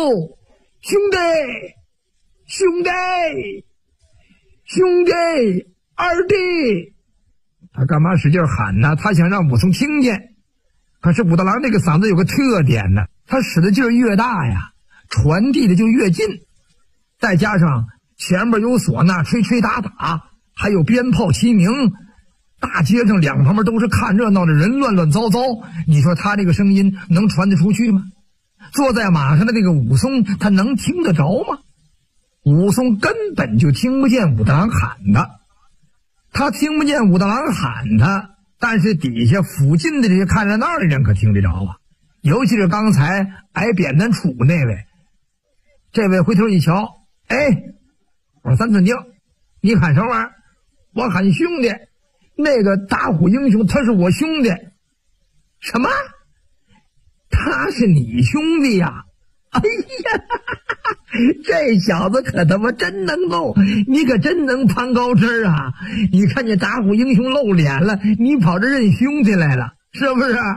兄弟，兄弟，兄弟，二弟！他干嘛使劲喊呢？他想让武松听见。可是武大郎这个嗓子有个特点呢，他使的劲儿越大呀，传递的就越近。再加上前面有唢呐吹吹打打，还有鞭炮齐鸣，大街上两旁边都是看热闹的人，乱乱糟糟，你说他这个声音能传得出去吗？坐在马上的那个武松，他能听得着吗？武松根本就听不见武大郎喊他，他听不见武大郎喊他，但是底下附近的这些看热闹的人可听得着啊。尤其是刚才挨扁担杵那位，这位回头一瞧，哎，我说三寸钉，你喊什么玩意儿？我喊兄弟，那个打虎英雄他是我兄弟。什么？他是你兄弟呀？哎呀，这小子可他妈真能弄，你可真能攀高枝啊！你看见打虎英雄露脸了，你跑这认兄弟来了，是不是？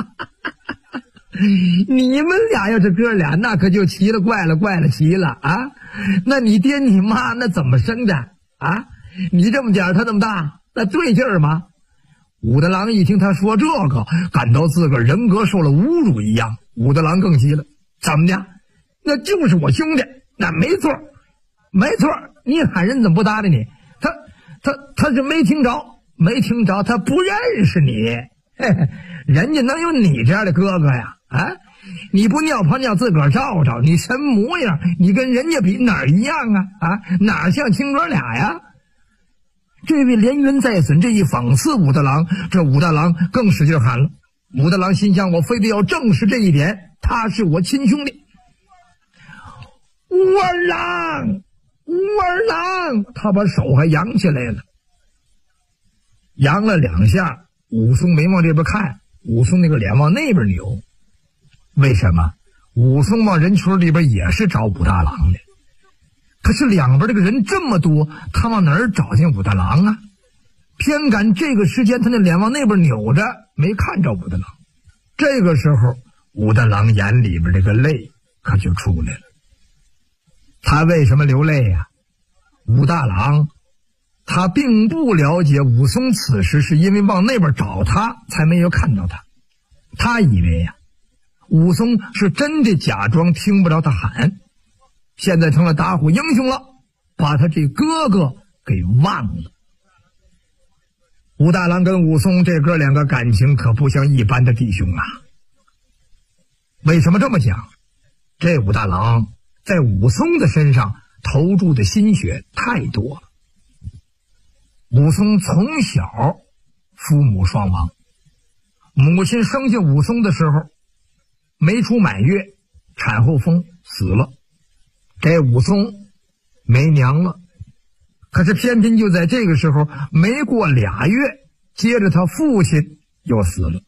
你们俩要是哥俩，那可就奇了怪了怪了奇了啊！那你爹你妈那怎么生的啊？你这么点他这么大，那对劲儿吗？武大郎一听他说这个，感到自个儿人格受了侮辱一样。武大郎更急了，怎么的？那就是我兄弟，那没错，没错，你喊人怎么不搭理你？他是没听着，他不认识你。嘿嘿，人家能有你这样的哥哥呀？啊，你不尿泡尿自个儿照照，你什么模样？你跟人家比哪儿一样啊？啊，哪儿像亲哥俩呀？这位连云在损，这一讽刺武大郎，这武大郎更使劲喊了。武大郎心想，我非得要证实这一点，他是我亲兄弟。武二郎，武二郎，他把手还扬起来了，扬了两下，武松没往这边看，武松那个脸往那边扭。为什么？武松往人群里边也是找武大郎的，可是两边这个人这么多，他往哪儿找见武大郎啊？偏赶这个时间，他那脸往那边扭着，没看着武大郎。这个时候，武大郎眼里边这个泪可就出来了。他为什么流泪呀？武大郎他并不了解武松此时是因为往那边找他才没有看到他，他以为呀，武松是真的假装听不着他喊，现在成了打虎英雄了，把他这哥哥给忘了。武大郎跟武松这哥两个感情可不像一般的弟兄啊。为什么这么讲？这武大郎在武松的身上投注的心血太多了。武松从小父母双亡，母亲生下武松的时候没出满月，产后风死了，这武松没娘了。可是偏偏就在这个时候，没过俩月，接着他父亲又死了。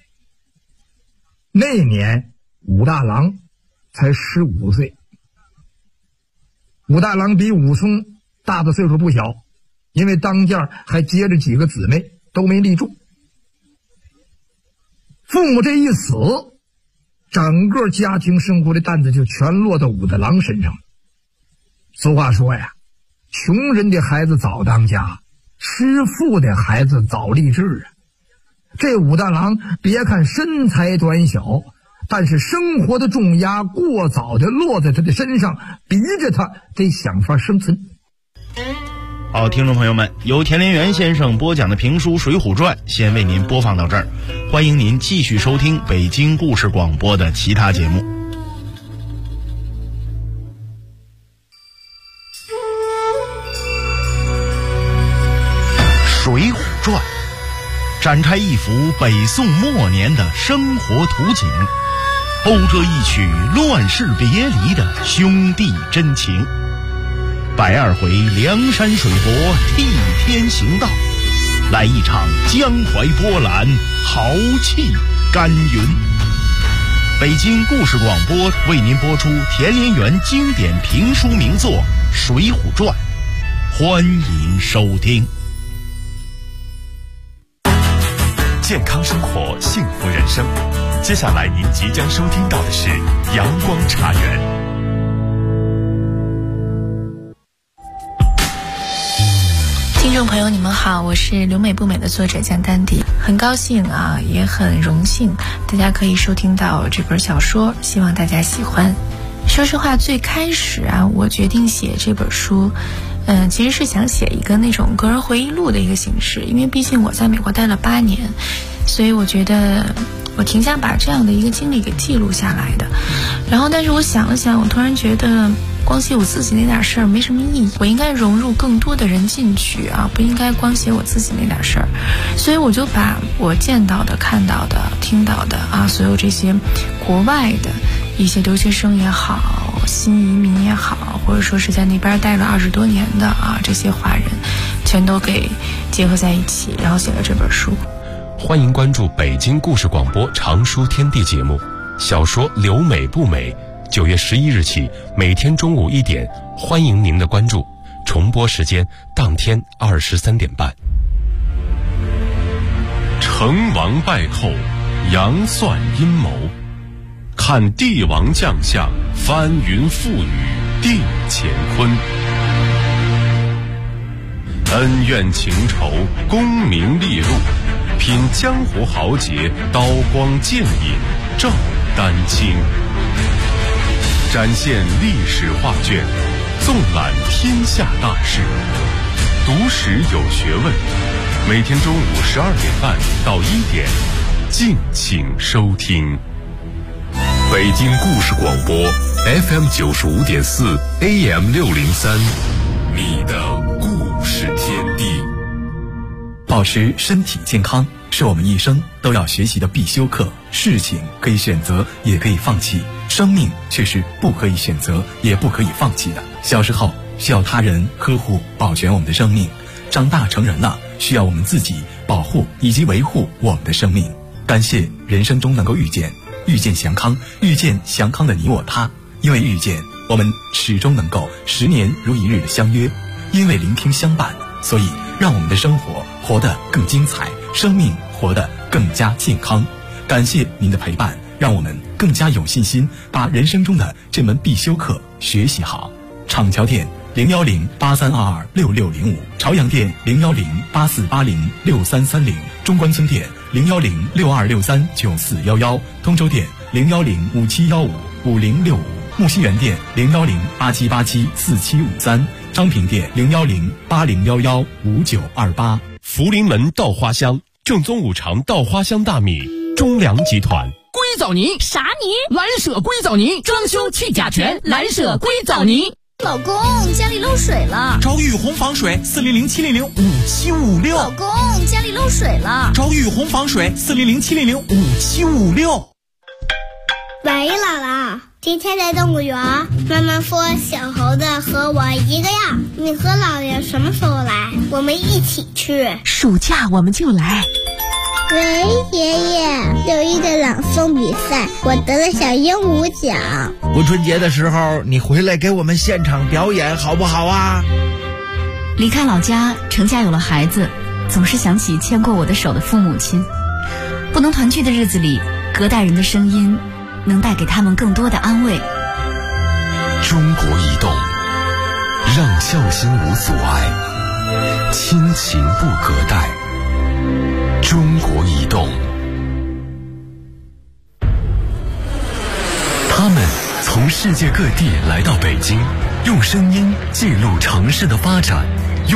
那年武大郎才15岁，武大郎比武松大的岁数不小，因为当家还接着几个姊妹都没立住。父母这一死，整个家庭生活的担子就全落到武大郎身上了。俗话说呀，穷人的孩子早当家，吃富的孩子早立志啊。这武大郎别看身材短小，但是生活的重压过早的落在他的身上，逼着他得想法生存。 好，听众朋友们，由田连元先生播讲的评书《水浒传》先为您播放到这儿，欢迎您继续收听北京故事广播的其他节目。《水浒传》展开一幅北宋末年的生活图景，讴歌一曲乱世别离的兄弟真情。120回梁山水泊替天行道，来一场江淮波澜，豪气干云。北京故事广播为您播出田连元经典评书名作《水浒传》，欢迎收听。 健康生活，幸福人生。接下来您即将收听到的是阳光茶园。 听众朋友你们好，我是留美不美的作者江丹迪，很高兴啊，也很荣幸大家可以收听到这本小说，希望大家喜欢。说实话，最开始啊，我决定写这本书其实是想写一个那种个人回忆录的一个形式，因为毕竟我在美国待了8年，所以我觉得我挺想把这样的一个经历给记录下来的。然后但是我想了想，我突然觉得光写我自己那点事儿没什么意义，我应该融入更多的人进去啊，不应该光写我自己那点事儿。所以我就把我见到的、看到的、听到的啊，所有这些国外的一些留学生也好，新移民也好，或者说是在那边待了20多年的啊，这些华人全都给结合在一起，然后写了这本书。 欢迎关注北京故事广播长书天地节目，小说《留美不美》9月11日起每天中午1点，欢迎您的关注，重播时间当天23点半。 成王败寇，杨算阴谋，看帝王将相，翻云覆雨定乾坤。恩怨情仇，功名利禄，品江湖豪杰，刀光剑影照丹青。展现历史画卷，纵览天下大事，读史有学问。每天中午12点半到1点，敬请收听。 北京故事广播 FM 95.4 AM 603，你的故事天地。 保持身体健康是我们一生都要学习的必修课。事情可以选择，也可以放弃，生命却是不可以选择，也不可以放弃的。小时候需要他人呵护保全我们的生命，长大成人了，需要我们自己保护以及维护我们的生命。感谢人生中能够遇见祥康，遇见祥康的你我他。因为遇见，我们始终能够10年如一日的相约；因为聆听相伴，所以让我们的生活活得更精彩，生命活得更加健康。感谢您的陪伴，让我们更加有信心把人生中的这门必修课学习好。厂桥店01083226605，朝阳店01084806330，中关村店01062639411，通州店01057155065，木樨园店01087874753，昌平店01080115928。 福临门稻花香，正宗5常稻花香大米，中粮集团。 硅藻泥啥泥？ 蓝舍硅藻泥，装修去甲醛，蓝舍硅藻泥。 老公，家里漏水了， 找雨虹防水400-700-5756。 老公，家里漏水了， 找雨虹防水400-700-5756。 喂，姥姥，今天在动物园，妈妈说小猴子和我一个样，你和姥爷什么时候来？我们一起去。 暑假我们就来。 喂，爷爷，6一的朗诵比赛，我得了小鹦鹉奖。 过春节的时候，你回来给我们现场表演好不好啊？ 离开老家，成家有了孩子，总是想起牵过我的手的父母亲。不能团聚的日子里，隔代人的声音能带给他们更多的安慰。 中国移动，让孝心无阻碍，亲情不隔代。中国移动，他们从世界各地来到北京，用声音记录城市的发展，